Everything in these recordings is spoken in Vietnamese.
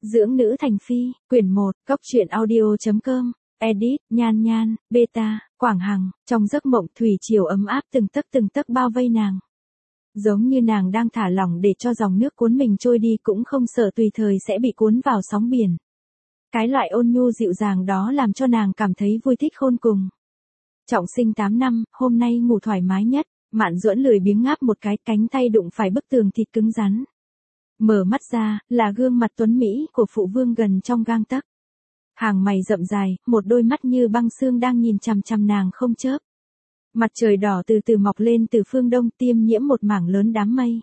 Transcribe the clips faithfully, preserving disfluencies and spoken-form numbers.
Dưỡng nữ thành phi, quyển một, Cốc truyện audio.com, edit, Nhan Nhan, Beta, Quảng Hằng, trong giấc mộng thủy triều ấm áp từng tấc từng tấc bao vây nàng. Giống như nàng đang thả lỏng để cho dòng nước cuốn mình trôi đi cũng không sợ tùy thời sẽ bị cuốn vào sóng biển. Cái loại ôn nhu dịu dàng đó làm cho nàng cảm thấy vui thích khôn cùng. Trọng sinh tám năm, hôm nay ngủ thoải mái nhất, Mạn Duẫn lười biếng ngáp một cái, cánh tay đụng phải bức tường thịt cứng rắn. Mở mắt ra, là gương mặt tuấn mỹ của phụ vương gần trong gang tấc. Hàng mày rậm dài, một đôi mắt như băng xương đang nhìn chằm chằm nàng không chớp. Mặt trời đỏ từ từ mọc lên từ phương đông, tiêm nhiễm một mảng lớn đám mây.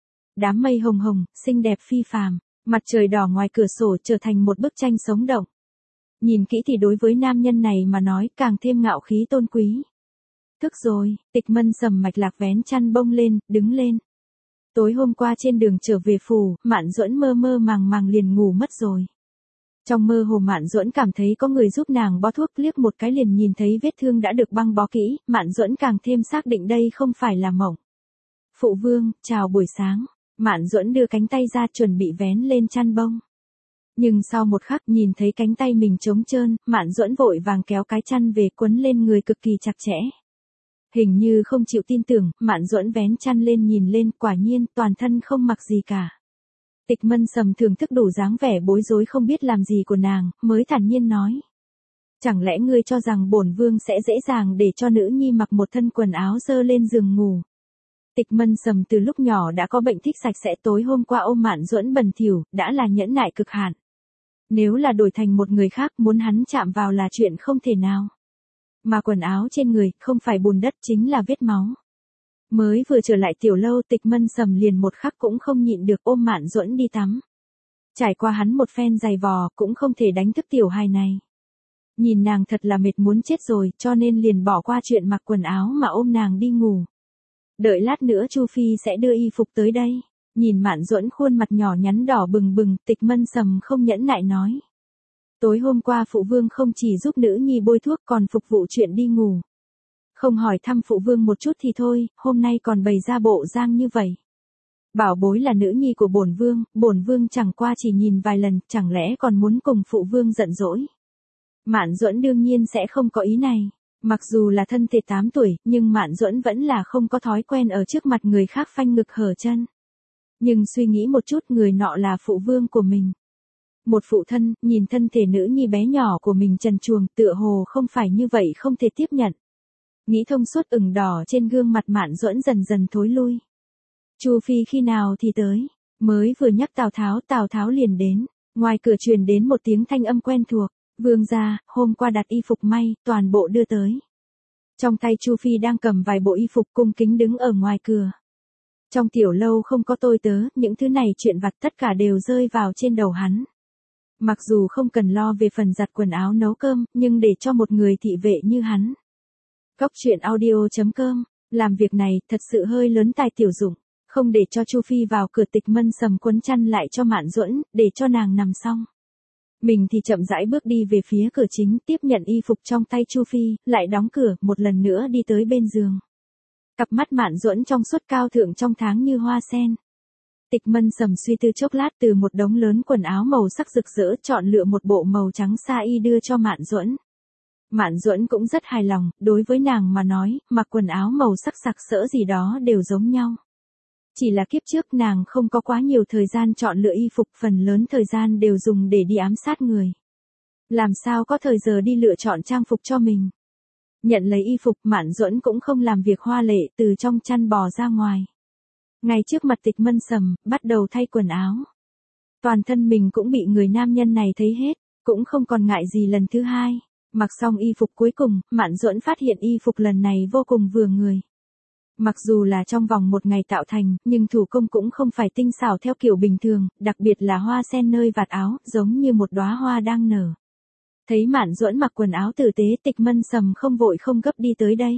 Đám mây hồng hồng, xinh đẹp phi phàm, mặt trời đỏ ngoài cửa sổ trở thành một bức tranh sống động. Nhìn kỹ thì đối với nam nhân này mà nói càng thêm ngạo khí tôn quý. Thức rồi, Tịch Mân sầm mạch lạc vén chăn bông lên, đứng lên. Tối hôm qua trên đường trở về phủ, Mạn Duẫn mơ mơ màng màng liền ngủ mất rồi. Trong mơ hồ Mạn Duẫn cảm thấy có người giúp nàng bó thuốc, liếc một cái liền nhìn thấy vết thương đã được băng bó kỹ, Mạn Duẫn càng thêm xác định đây không phải là mộng. Phụ vương, chào buổi sáng. Mạn Duẫn đưa cánh tay ra chuẩn bị vén lên chăn bông. Nhưng sau một khắc nhìn thấy cánh tay mình trống trơn, Mạn Duẫn vội vàng kéo cái chăn về quấn lên người cực kỳ chặt chẽ. Hình như không chịu tin tưởng, Mạn Duẫn vén chăn lên nhìn lên, quả nhiên toàn thân không mặc gì cả. Tịch Mân sầm thưởng thức đủ dáng vẻ bối rối không biết làm gì của nàng, mới thản nhiên nói. Chẳng lẽ ngươi cho rằng bổn vương sẽ dễ dàng để cho nữ nhi mặc một thân quần áo dơ lên giường ngủ. Tịch Mân sầm từ lúc nhỏ đã có bệnh thích sạch sẽ, tối hôm qua ôm Mạn Duẫn bẩn thỉu, đã là nhẫn nại cực hạn. Nếu là đổi thành một người khác muốn hắn chạm vào là chuyện không thể nào. Mà quần áo trên người, không phải bùn đất chính là vết máu. Mới vừa trở lại tiểu lâu, Tịch Mân sầm liền một khắc cũng không nhịn được ôm Mạn Duẫn đi tắm. Trải qua hắn một phen giày vò, cũng không thể đánh thức tiểu hài này. Nhìn nàng thật là mệt muốn chết rồi, cho nên liền bỏ qua chuyện mặc quần áo mà ôm nàng đi ngủ. Đợi lát nữa Chu Phi sẽ đưa y phục tới đây. Nhìn Mạn Duẫn khuôn mặt nhỏ nhắn đỏ bừng bừng, Tịch Mân sầm không nhẫn nại nói. Tối hôm qua phụ vương không chỉ giúp nữ nhi bôi thuốc còn phục vụ chuyện đi ngủ. Không hỏi thăm phụ vương một chút thì thôi, hôm nay còn bày ra bộ dáng như vậy. Bảo bối là nữ nhi của bổn vương, bổn vương chẳng qua chỉ nhìn vài lần, chẳng lẽ còn muốn cùng phụ vương giận dỗi. Mạn Duẫn đương nhiên sẽ không có ý này. Mặc dù là thân thể tám tuổi, nhưng Mạn Duẫn vẫn là không có thói quen ở trước mặt người khác phanh ngực hở chân. Nhưng suy nghĩ một chút, người nọ là phụ vương của mình. Một phụ thân, nhìn thân thể nữ nhi bé nhỏ của mình trần truồng, tựa hồ không phải như vậy không thể tiếp nhận. Nghĩ thông suốt, ửng đỏ trên gương mặt Mạn Duẫn dần dần thối lui. Chu Phi khi nào thì tới, mới vừa nhắc Tào Tháo, Tào Tháo liền đến. Ngoài cửa truyền đến một tiếng thanh âm quen thuộc, vương gia, hôm qua đặt y phục may, toàn bộ đưa tới. Trong tay Chu Phi đang cầm vài bộ y phục cung kính đứng ở ngoài cửa. Trong tiểu lâu không có tôi tớ, những thứ này chuyện vặt tất cả đều rơi vào trên đầu hắn. Mặc dù không cần lo về phần giặt quần áo nấu cơm, nhưng để cho một người thị vệ như hắn. Cốc truyện audio.com, làm việc này thật sự hơi lớn tài tiểu dụng, không để cho Chu Phi vào cửa. Tịch Mân sầm quấn chăn lại cho Mạn Duẫn, để cho nàng nằm xong. Mình thì chậm rãi bước đi về phía cửa chính, tiếp nhận y phục trong tay Chu Phi, lại đóng cửa, một lần nữa đi tới bên giường. Cặp mắt Mạn Duẫn trong suốt cao thượng trong tháng như hoa sen. Tịch Mân sầm suy tư chốc lát, từ một đống lớn quần áo màu sắc rực rỡ chọn lựa một bộ màu trắng sa y đưa cho Mạn Duẫn. Mạn Duẫn cũng rất hài lòng, đối với nàng mà nói, mặc quần áo màu sắc sặc sỡ gì đó đều giống nhau. Chỉ là kiếp trước nàng không có quá nhiều thời gian chọn lựa y phục, phần lớn thời gian đều dùng để đi ám sát người. Làm sao có thời giờ đi lựa chọn trang phục cho mình. Nhận lấy y phục, Mạn Duẫn cũng không làm việc hoa lệ, từ trong chăn bò ra ngoài. Ngay trước mặt Tịch Mân sầm, bắt đầu thay quần áo. Toàn thân mình cũng bị người nam nhân này thấy hết, cũng không còn ngại gì lần thứ hai. Mặc xong y phục cuối cùng, Mạn Duẫn phát hiện y phục lần này vô cùng vừa người. Mặc dù là trong vòng một ngày tạo thành, nhưng thủ công cũng không phải tinh xảo theo kiểu bình thường, đặc biệt là hoa sen nơi vạt áo, giống như một đóa hoa đang nở. Thấy Mạn Duẫn mặc quần áo tử tế, Tịch Mân sầm không vội không gấp đi tới đây.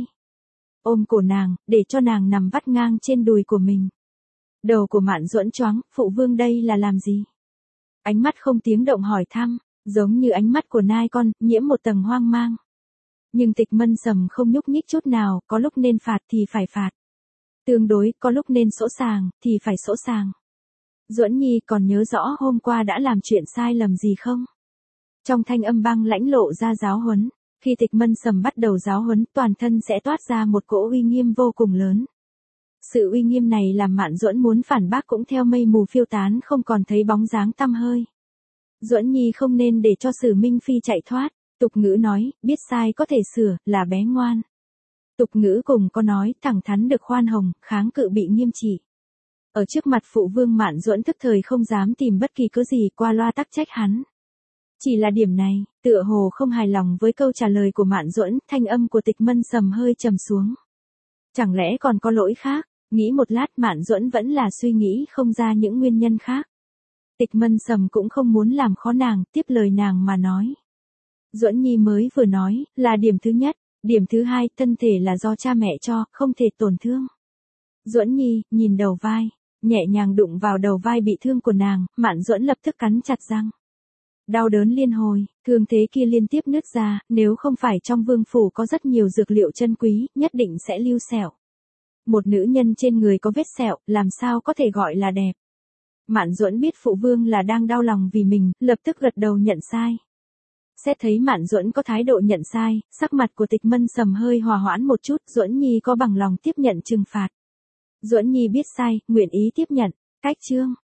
Ôm cổ nàng, để cho nàng nằm vắt ngang trên đùi của mình. Đầu của Mạn Duẫn choáng, phụ vương đây là làm gì? Ánh mắt không tiếng động hỏi thăm, giống như ánh mắt của nai con, nhiễm một tầng hoang mang. Nhưng Tịch Mân sầm không nhúc nhích chút nào, có lúc nên phạt thì phải phạt. Tương đối, có lúc nên sỗ sàng, thì phải sỗ sàng. Duẫn Nhi còn nhớ rõ hôm qua đã làm chuyện sai lầm gì không? Trong thanh âm băng lãnh lộ ra giáo huấn, khi Tịch Mân Sầm bắt đầu giáo huấn, toàn thân sẽ toát ra một cỗ uy nghiêm vô cùng lớn. Sự uy nghiêm này làm Mạn Duẫn muốn phản bác cũng theo mây mù phiêu tán, không còn thấy bóng dáng tăm hơi. Duẫn Nhi không nên để cho Sử Minh Phi chạy thoát, tục ngữ nói, biết sai có thể sửa, là bé ngoan. Tục ngữ cùng có nói, thẳng thắn được khoan hồng, kháng cự bị nghiêm trị. Ở trước mặt phụ vương, Mạn Duẫn thức thời không dám tìm bất kỳ cớ gì qua loa tắc trách hắn. Chỉ là điểm này, tựa hồ không hài lòng với câu trả lời của Mạn Duẫn, thanh âm của Tịch Mân Sầm hơi trầm xuống. Chẳng lẽ còn có lỗi khác? Nghĩ một lát, Mạn Duẫn vẫn là suy nghĩ không ra những nguyên nhân khác. Tịch Mân Sầm cũng không muốn làm khó nàng, tiếp lời nàng mà nói. Duẫn Nhi mới vừa nói, là điểm thứ nhất, điểm thứ hai, thân thể là do cha mẹ cho, không thể tổn thương. Duẫn Nhi, nhìn đầu vai, nhẹ nhàng đụng vào đầu vai bị thương của nàng, Mạn Duẫn lập tức cắn chặt răng. Đau đớn liên hồi, thương thế kia liên tiếp nứt ra, nếu không phải trong vương phủ có rất nhiều dược liệu chân quý, nhất định sẽ lưu sẹo. Một nữ nhân trên người có vết sẹo, làm sao có thể gọi là đẹp. Mạn Duẫn biết phụ vương là đang đau lòng vì mình, lập tức gật đầu nhận sai. Xét thấy Mạn Duẫn có thái độ nhận sai, sắc mặt của Tịch Mân Sầm hơi hòa hoãn một chút, Duẫn Nhi có bằng lòng tiếp nhận trừng phạt. Duẫn Nhi biết sai, nguyện ý tiếp nhận. Cách chương